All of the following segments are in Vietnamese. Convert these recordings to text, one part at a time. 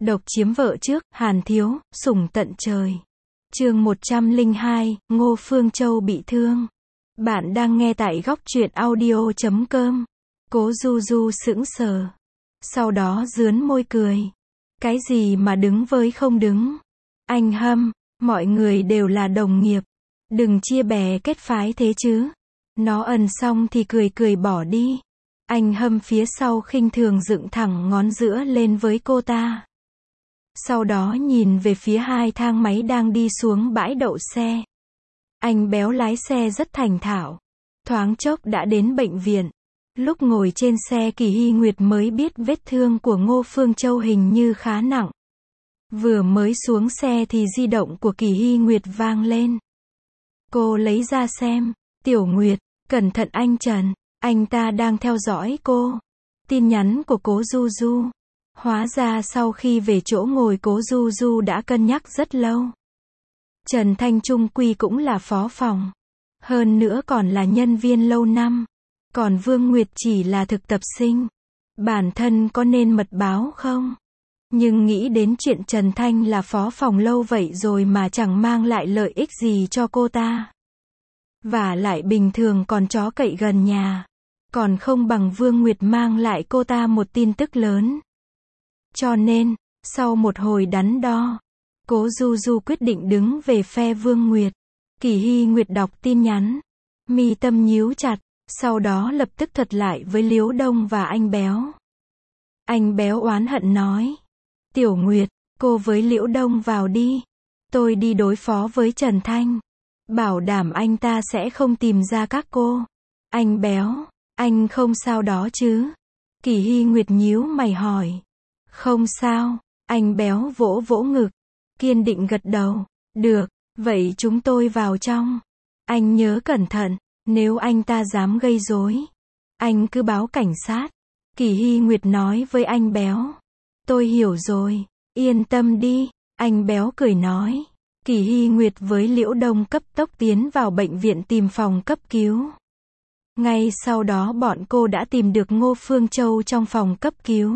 Độc chiếm vợ trước, Hàn Thiếu, sủng tận trời. Chương 102, Ngô Phương Châu bị thương. Bạn đang nghe tại góc truyện audio.com. Cố Du Du sững sờ. Sau đó rướn môi cười. Cái gì mà đứng với không đứng? Anh Hâm, mọi người đều là đồng nghiệp. Đừng chia bè kết phái thế chứ. Nó ẩn xong thì cười cười bỏ đi. Anh Hâm phía sau khinh thường dựng thẳng ngón giữa lên với cô ta. Sau đó nhìn về phía hai thang máy đang đi xuống bãi đậu xe. Anh Béo lái xe rất thành thạo. Thoáng chốc đã đến bệnh viện. Lúc ngồi trên xe Kỳ Hy Nguyệt mới biết vết thương của Ngô Phương Châu hình như khá nặng. Vừa mới xuống xe thì di động của Kỳ Hy Nguyệt vang lên. Cô lấy ra xem. Tiểu Nguyệt, cẩn thận anh Trần. Anh ta đang theo dõi cô. Tin nhắn của Cố Du Du. Hóa ra sau khi về chỗ ngồi Cố Du Du đã cân nhắc rất lâu. Trần Thanh Trung quy cũng là phó phòng. Hơn nữa còn là nhân viên lâu năm. Còn Vương Nguyệt chỉ là thực tập sinh. Bản thân có nên mật báo không? Nhưng nghĩ đến chuyện Trần Thanh là phó phòng lâu vậy rồi mà chẳng mang lại lợi ích gì cho cô ta. Và lại bình thường còn chó cậy gần nhà. Còn không bằng Vương Nguyệt mang lại cô ta một tin tức lớn. Cho nên, sau một hồi đắn đo, Cố Du Du quyết định đứng về phe Vương Nguyệt. Kỳ Hy Nguyệt đọc tin nhắn. Mi tâm nhíu chặt, sau đó lập tức thuật lại với Liễu Đông và anh Béo. Anh Béo oán hận nói. Tiểu Nguyệt, cô với Liễu Đông vào đi. Tôi đi đối phó với Trần Thanh. Bảo đảm anh ta sẽ không tìm ra các cô. Anh Béo, anh không sao đó chứ? Kỳ Hy Nguyệt nhíu mày hỏi. Không sao, anh Béo vỗ vỗ ngực. Kiên định gật đầu. Được, vậy chúng tôi vào trong. Anh nhớ cẩn thận, nếu anh ta dám gây rối, anh cứ báo cảnh sát. Kỳ Hy Nguyệt nói với anh Béo. Tôi hiểu rồi, yên tâm đi, anh Béo cười nói. Kỳ Hy Nguyệt với Liễu Đông cấp tốc tiến vào bệnh viện tìm phòng cấp cứu. Ngay sau đó bọn cô đã tìm được Ngô Phương Châu trong phòng cấp cứu.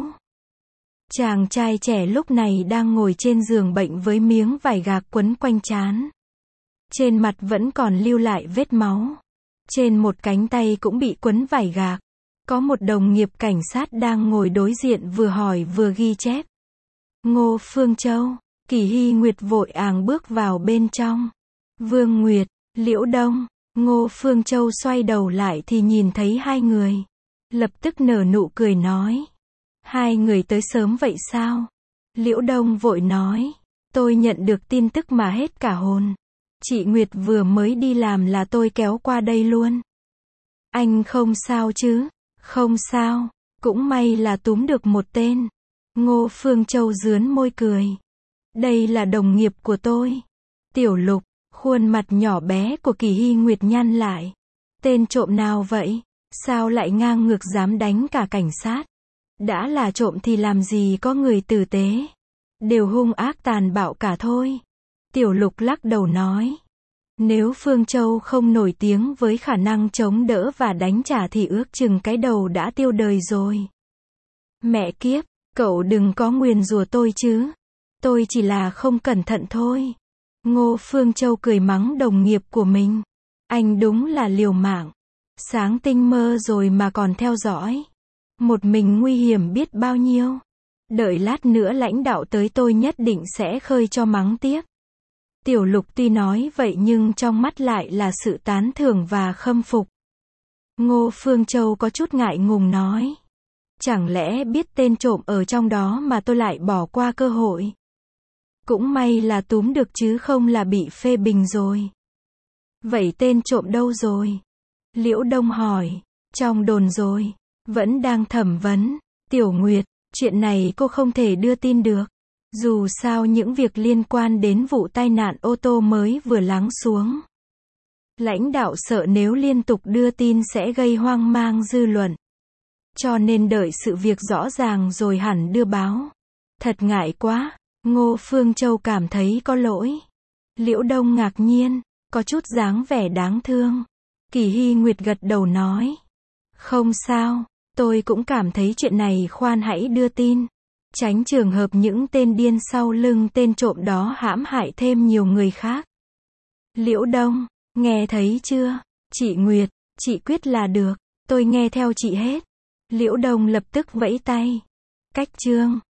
Chàng trai trẻ lúc này đang ngồi trên giường bệnh với miếng vải gạc quấn quanh trán. Trên mặt vẫn còn lưu lại vết máu. Trên một cánh tay cũng bị quấn vải gạc. Có một đồng nghiệp cảnh sát đang ngồi đối diện vừa hỏi vừa ghi chép. Ngô Phương Châu. Kỳ Hy Nguyệt vội àng bước vào bên trong. Vương Nguyệt, Liễu Đông, Ngô Phương Châu xoay đầu lại thì nhìn thấy hai người. Lập tức nở nụ cười nói. Hai người tới sớm vậy sao? Liễu Đông vội nói. Tôi nhận được tin tức mà hết cả hồn. Chị Nguyệt vừa mới đi làm là tôi kéo qua đây luôn. Anh không sao chứ? Không sao. Cũng may là túm được một tên. Ngô Phương Châu rướn môi cười. Đây là đồng nghiệp của tôi. Tiểu Lục, khuôn mặt nhỏ bé của Kỳ Hy Nguyệt nhăn lại. Tên trộm nào vậy? Sao lại ngang ngược dám đánh cả cảnh sát? Đã là trộm thì làm gì có người tử tế. Đều hung ác tàn bạo cả thôi. Tiểu Lục lắc đầu nói. Nếu Phương Châu không nổi tiếng với khả năng chống đỡ và đánh trả thì ước chừng cái đầu đã tiêu đời rồi. Mẹ kiếp, cậu đừng có nguyền rủa tôi chứ. Tôi chỉ là không cẩn thận thôi. Ngô Phương Châu cười mắng đồng nghiệp của mình. Anh đúng là liều mạng. Sáng tinh mơ rồi mà còn theo dõi. Một mình nguy hiểm biết bao nhiêu. Đợi lát nữa lãnh đạo tới tôi nhất định sẽ khơi cho mắng tiếp. Tiểu Lục tuy nói vậy nhưng trong mắt lại là sự tán thưởng và khâm phục. Ngô Phương Châu có chút ngại ngùng nói. Chẳng lẽ biết tên trộm ở trong đó mà tôi lại bỏ qua cơ hội. Cũng may là túm được chứ không là bị phê bình rồi. Vậy tên trộm đâu rồi? Liễu Đông hỏi. Trong đồn rồi. Vẫn đang thẩm vấn. Tiểu Nguyệt, chuyện này cô không thể đưa tin được. Dù sao những việc liên quan đến vụ tai nạn ô tô mới vừa lắng xuống. Lãnh đạo sợ nếu liên tục đưa tin sẽ gây hoang mang dư luận. Cho nên đợi sự việc rõ ràng rồi hẳn đưa báo. Thật ngại quá. Ngô Phương Châu cảm thấy có lỗi. Liễu Đông ngạc nhiên, có chút dáng vẻ đáng thương. Kỳ Hy Nguyệt gật đầu nói. Không sao, tôi cũng cảm thấy chuyện này khoan hãy đưa tin. Tránh trường hợp những tên điên sau lưng tên trộm đó hãm hại thêm nhiều người khác. Liễu Đông, nghe thấy chưa? Chị Nguyệt, chị quyết là được. Tôi nghe theo chị hết. Liễu Đông lập tức vẫy tay. Cách chương.